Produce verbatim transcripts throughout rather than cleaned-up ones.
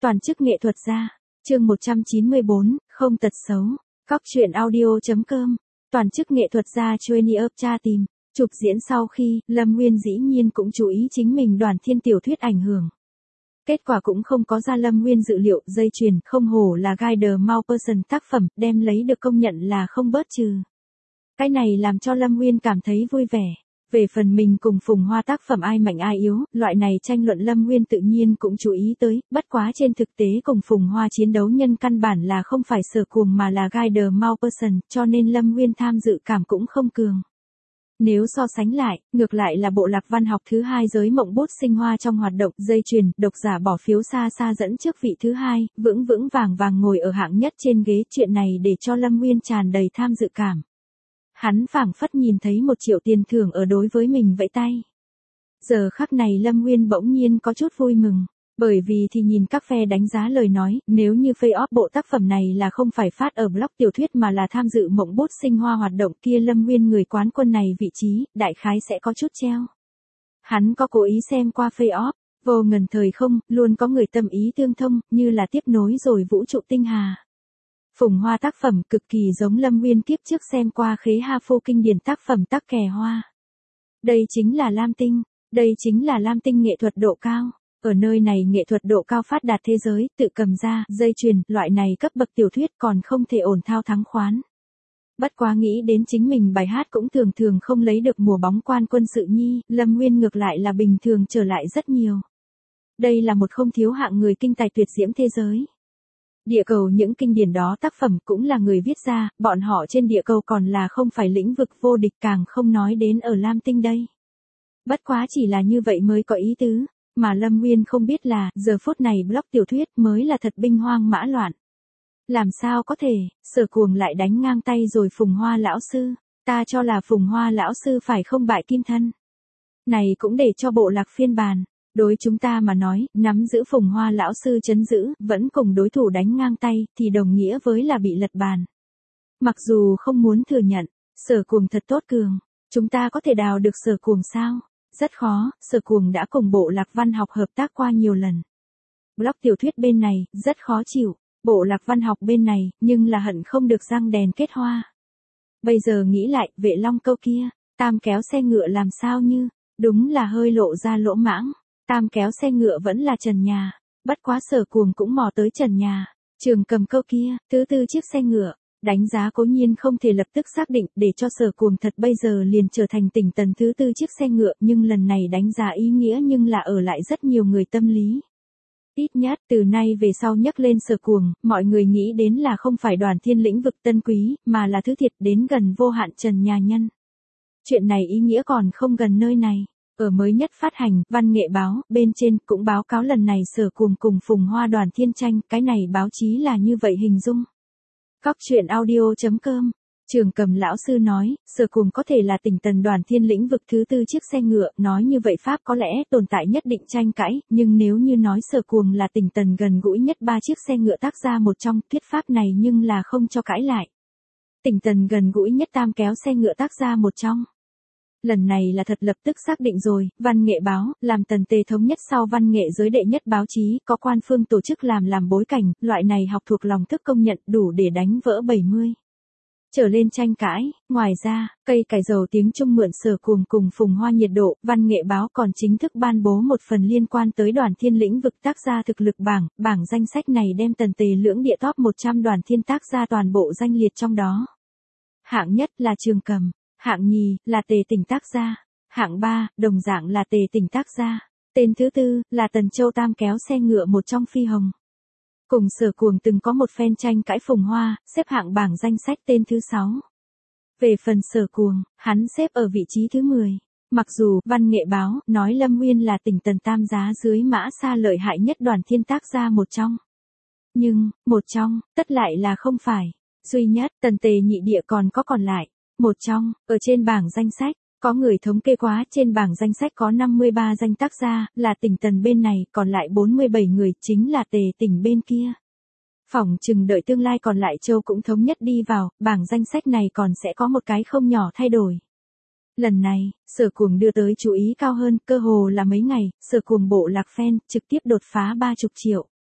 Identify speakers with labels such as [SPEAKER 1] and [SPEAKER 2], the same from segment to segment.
[SPEAKER 1] Toàn chức nghệ thuật gia. Chương một trăm chín mươi bốn, không tật xấu. Cóc truyện audio.com. Toàn chức nghệ thuật gia Trainee of Cha tìm. Chụp diễn sau khi, Lâm Nguyên dĩ nhiên cũng chú ý chính mình Đoàn Thiên tiểu thuyết ảnh hưởng. Kết quả cũng không có ra Lâm Nguyên dự liệu, dây chuyền không hổ là Guy the Maupassant tác phẩm, đem lấy được công nhận là không bớt trừ. Cái này làm cho Lâm Nguyên cảm thấy vui vẻ. Về phần mình cùng Phùng Hoa tác phẩm ai mạnh ai yếu, loại này tranh luận Lâm Nguyên tự nhiên cũng chú ý tới, bất quá trên thực tế cùng Phùng Hoa chiến đấu nhân căn bản là không phải Sở Cuồng mà là Guy the Maupassant, cho nên Lâm Nguyên tham dự cảm cũng không cường. Nếu so sánh lại, ngược lại là bộ lạc văn học thứ hai giới mộng bút sinh hoa trong hoạt động dây chuyền, độc giả bỏ phiếu xa xa dẫn trước vị thứ hai, vững vững vàng vàng ngồi ở hạng nhất trên ghế, chuyện này để cho Lâm Nguyên tràn đầy tham dự cảm. Hắn phảng phất nhìn thấy một triệu tiền thưởng ở đối với mình vẫy tay. Giờ khắc này Lâm Nguyên bỗng nhiên có chút vui mừng, bởi vì thì nhìn các phe đánh giá lời nói, nếu như phê off bộ tác phẩm này là không phải phát ở blog tiểu thuyết mà là tham dự mộng bút sinh hoa hoạt động kia, Lâm Nguyên người quán quân này vị trí, đại khái sẽ có chút treo. Hắn có cố ý xem qua phê off, vô ngần thời không, luôn có người tâm ý tương thông, như là tiếp nối rồi vũ trụ tinh hà. Phùng Hoa tác phẩm cực kỳ giống Lâm Nguyên kiếp trước xem qua Khế Ha Phô kinh điển tác phẩm Tắc Kè Hoa. Đây chính là Lam Tinh, đây chính là Lam Tinh nghệ thuật độ cao. Ở nơi này nghệ thuật độ cao phát đạt thế giới, tự cầm ra, dây chuyền, loại này cấp bậc tiểu thuyết còn không thể ổn thao thắng khoán. Bất quá nghĩ đến chính mình bài hát cũng thường thường không lấy được mùa bóng quan quân sự nhi, Lâm Nguyên ngược lại là bình thường trở lại rất nhiều. Đây là một không thiếu hạng người kinh tài tuyệt diễm thế giới. Địa cầu những kinh điển đó tác phẩm cũng là người viết ra, bọn họ trên địa cầu còn là không phải lĩnh vực vô địch, càng không nói đến ở Lam Tinh đây. Bất quá chỉ là như vậy mới có ý tứ, mà Lâm Nguyên không biết là, giờ phút này blog tiểu thuyết mới là thật binh hoang mã loạn. Làm sao có thể, Sở Cuồng lại đánh ngang tay rồi Phùng Hoa lão sư, ta cho là Phùng Hoa lão sư phải không bại kim thân. Này cũng để cho bộ lạc phiên bản. Đối chúng ta mà nói, nắm giữ Phùng Hoa lão sư trấn giữ, vẫn cùng đối thủ đánh ngang tay, thì đồng nghĩa với là bị lật bàn. Mặc dù không muốn thừa nhận, Sở Cuồng thật tốt cường, chúng ta có thể đào được Sở Cuồng sao? Rất khó, Sở Cuồng đã cùng bộ lạc văn học hợp tác qua nhiều lần. Blog tiểu thuyết bên này, rất khó chịu, bộ lạc văn học bên này, nhưng là hận không được răng đèn kết hoa. Bây giờ nghĩ lại, Vệ Long câu kia, tam kéo xe ngựa làm sao như, đúng là hơi lộ ra lỗ mãng. Tam kéo xe ngựa vẫn là trần nhà, bất quá Sở Cuồng cũng mò tới trần nhà. Trường Cầm câu kia, thứ tư chiếc xe ngựa, đánh giá cố nhiên không thể lập tức xác định để cho Sở Cuồng thật bây giờ liền trở thành tỉnh tần thứ tư chiếc xe ngựa, nhưng lần này đánh giá ý nghĩa nhưng là ở lại rất nhiều người tâm lý. Ít nhất từ nay về sau nhắc lên Sở Cuồng, mọi người nghĩ đến là không phải Đoàn Thiên lĩnh vực tân quý, mà là thứ thiệt đến gần vô hạn trần nhà nhân. Chuyện này ý nghĩa còn không gần nơi này. Ở mới nhất phát hành, Văn nghệ báo, bên trên, cũng báo cáo lần này Sở Cuồng cùng Phùng Hoa Đoàn Thiên tranh, cái này báo chí là như vậy hình dung. Cóc truyện audio.com. Trường Cầm lão sư nói, Sở Cuồng có thể là tỉnh tần Đoàn Thiên lĩnh vực thứ tư chiếc xe ngựa, nói như vậy Pháp có lẽ tồn tại nhất định tranh cãi, nhưng nếu như nói Sở Cuồng là tỉnh tần gần gũi nhất ba chiếc xe ngựa tác ra một trong, thuyết pháp này nhưng là không cho cãi lại. Tỉnh tần gần gũi nhất tam kéo xe ngựa tác ra một trong. Lần này là thật lập tức xác định rồi, Văn nghệ báo, làm tần tề thống nhất sau văn nghệ giới đệ nhất báo chí, có quan phương tổ chức làm làm bối cảnh, loại này học thuộc lòng thức công nhận đủ để đánh vỡ bảy mươi. Trở lên tranh cãi, ngoài ra, cây cải dầu tiếng Trung mượn Sở Cuồng cùng Phùng Hoa nhiệt độ, Văn nghệ báo còn chính thức ban bố một phần liên quan tới Đoàn Thiên lĩnh vực tác gia thực lực bảng, bảng danh sách này đem tần tề lưỡng địa top một trăm Đoàn Thiên tác gia toàn bộ danh liệt trong đó. Hạng nhất là Trường Cầm. Hạng nhì, là Tề Tỉnh tác gia. Hạng ba, đồng dạng là Tề Tỉnh tác gia. Tên thứ tư, là Tần Châu tam kéo xe ngựa một trong Phi Hồng. Cùng Sở Cuồng từng có một phen tranh cãi Phùng Hoa, xếp hạng bảng danh sách tên thứ sáu. Về phần Sở Cuồng, hắn xếp ở vị trí thứ mười. Mặc dù, Văn nghệ báo, nói Lâm Nguyên là tỉnh tần tam giá dưới mã xa lợi hại nhất Đoàn Thiên tác gia một trong. Nhưng, một trong, tất lại là không phải. Duy nhất, tần tề nhị địa còn có còn lại. Một trong, ở trên bảng danh sách, có người thống kê quá, trên bảng danh sách có năm mươi ba danh tác gia, là tỉnh tần bên này, còn lại bốn mươi bảy người, chính là Tề Tỉnh bên kia. Phỏng chừng đợi tương lai còn lại châu cũng thống nhất đi vào, bảng danh sách này còn sẽ có một cái không nhỏ thay đổi. Lần này, Sở Cuồng đưa tới chú ý cao hơn, cơ hồ là mấy ngày, Sở Cuồng bộ lạc fan, trực tiếp đột phá ba mươi triệu.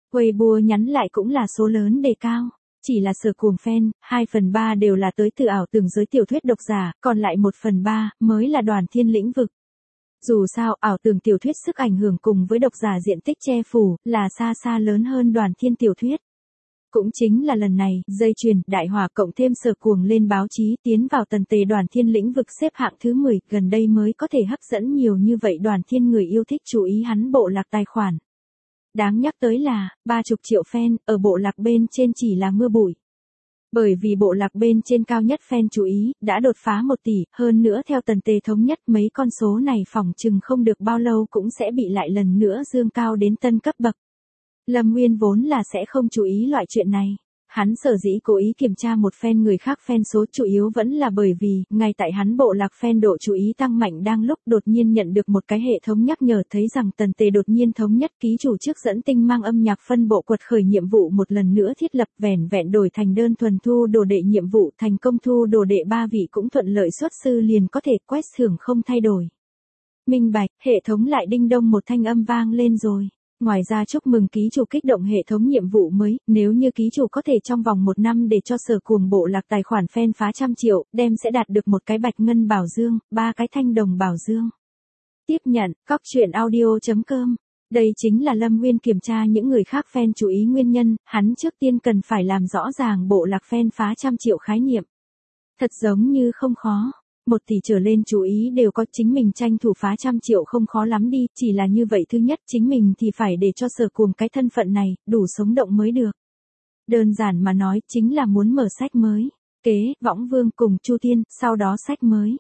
[SPEAKER 1] Weibo nhắn lại cũng là số lớn đề cao. Chỉ là Sở Cuồng fan, hai phần ba đều là tới từ ảo tưởng giới tiểu thuyết độc giả, còn lại một phần ba mới là Đoàn Thiên lĩnh vực. Dù sao, ảo tưởng tiểu thuyết sức ảnh hưởng cùng với độc giả diện tích che phủ, là xa xa lớn hơn Đoàn Thiên tiểu thuyết. Cũng chính là lần này, dây chuyền, đại hỏa cộng thêm Sở Cuồng lên báo chí tiến vào tần tề Đoàn Thiên lĩnh vực xếp hạng thứ mười, gần đây mới có thể hấp dẫn nhiều như vậy Đoàn Thiên người yêu thích chú ý hắn bộ lạc tài khoản. Đáng nhắc tới là, ba mươi triệu fan, ở bộ lạc bên trên chỉ là mưa bụi. Bởi vì bộ lạc bên trên cao nhất fan chú ý, đã đột phá một tỷ, hơn nữa theo tần tề thống nhất mấy con số này phỏng chừng không được bao lâu cũng sẽ bị lại lần nữa dương cao đến tân cấp bậc. Lâm Nguyên vốn là sẽ không chú ý loại chuyện này. Hắn sở dĩ cố ý kiểm tra một fan người khác fan số chủ yếu vẫn là bởi vì, ngay tại hắn bộ lạc fan độ chú ý tăng mạnh đang lúc đột nhiên nhận được một cái hệ thống nhắc nhở thấy rằng tần tề đột nhiên thống nhất ký chủ trước dẫn tinh mang âm nhạc phân bộ quật khởi nhiệm vụ một lần nữa thiết lập vẻn vẹn đổi thành đơn thuần thu đồ đệ nhiệm vụ thành công thu đồ đệ ba vị cũng thuận lợi xuất sư liền có thể quét thưởng không thay đổi. Minh bạch, hệ thống lại đinh đông một thanh âm vang lên rồi. Ngoài ra chúc mừng ký chủ kích động hệ thống nhiệm vụ mới, nếu như ký chủ có thể trong vòng một năm để cho Sở Cuồng bộ lạc tài khoản fan phá trăm triệu, đem sẽ đạt được một cái bạch ngân bảo dương, ba cái thanh đồng bảo dương. Tiếp nhận, cóc truyện audio chấm com. Đây chính là Lâm Nguyên kiểm tra những người khác fan chú ý nguyên nhân, hắn trước tiên cần phải làm rõ ràng bộ lạc fan phá trăm triệu khái niệm. Thật giống như không khó. Một tỷ trở lên chú ý đều có chính mình tranh thủ phá trăm triệu không khó lắm đi, chỉ là như vậy thứ nhất chính mình thì phải để cho Sở Cuồng cái thân phận này, đủ sống động mới được. Đơn giản mà nói chính là muốn mở sách mới, kế, Võng Vương cùng Chu Thiên, sau đó sách mới.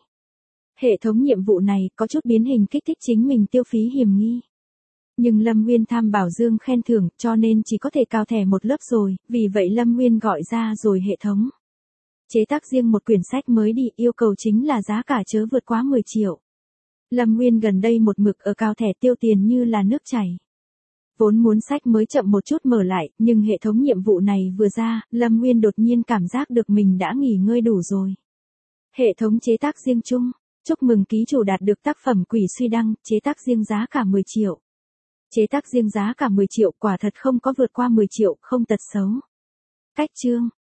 [SPEAKER 1] Hệ thống nhiệm vụ này có chút biến hình kích thích chính mình tiêu phí hiểm nghi. Nhưng Lâm Nguyên tham bảo dương khen thưởng cho nên chỉ có thể cao thẻ một lớp rồi, vì vậy Lâm Nguyên gọi ra rồi hệ thống. Chế tác riêng một quyển sách mới đi, yêu cầu chính là giá cả chớ vượt quá mười triệu. Lâm Nguyên gần đây một mực ở cao thẻ tiêu tiền như là nước chảy. Vốn muốn sách mới chậm một chút mở lại, nhưng hệ thống nhiệm vụ này vừa ra, Lâm Nguyên đột nhiên cảm giác được mình đã nghỉ ngơi đủ rồi. Hệ thống chế tác riêng chung, chúc mừng ký chủ đạt được tác phẩm Quỷ Suy Đăng, chế tác riêng giá cả mười triệu. Chế tác riêng giá cả mười triệu quả thật không có vượt qua mười triệu, không tật xấu. Cách chương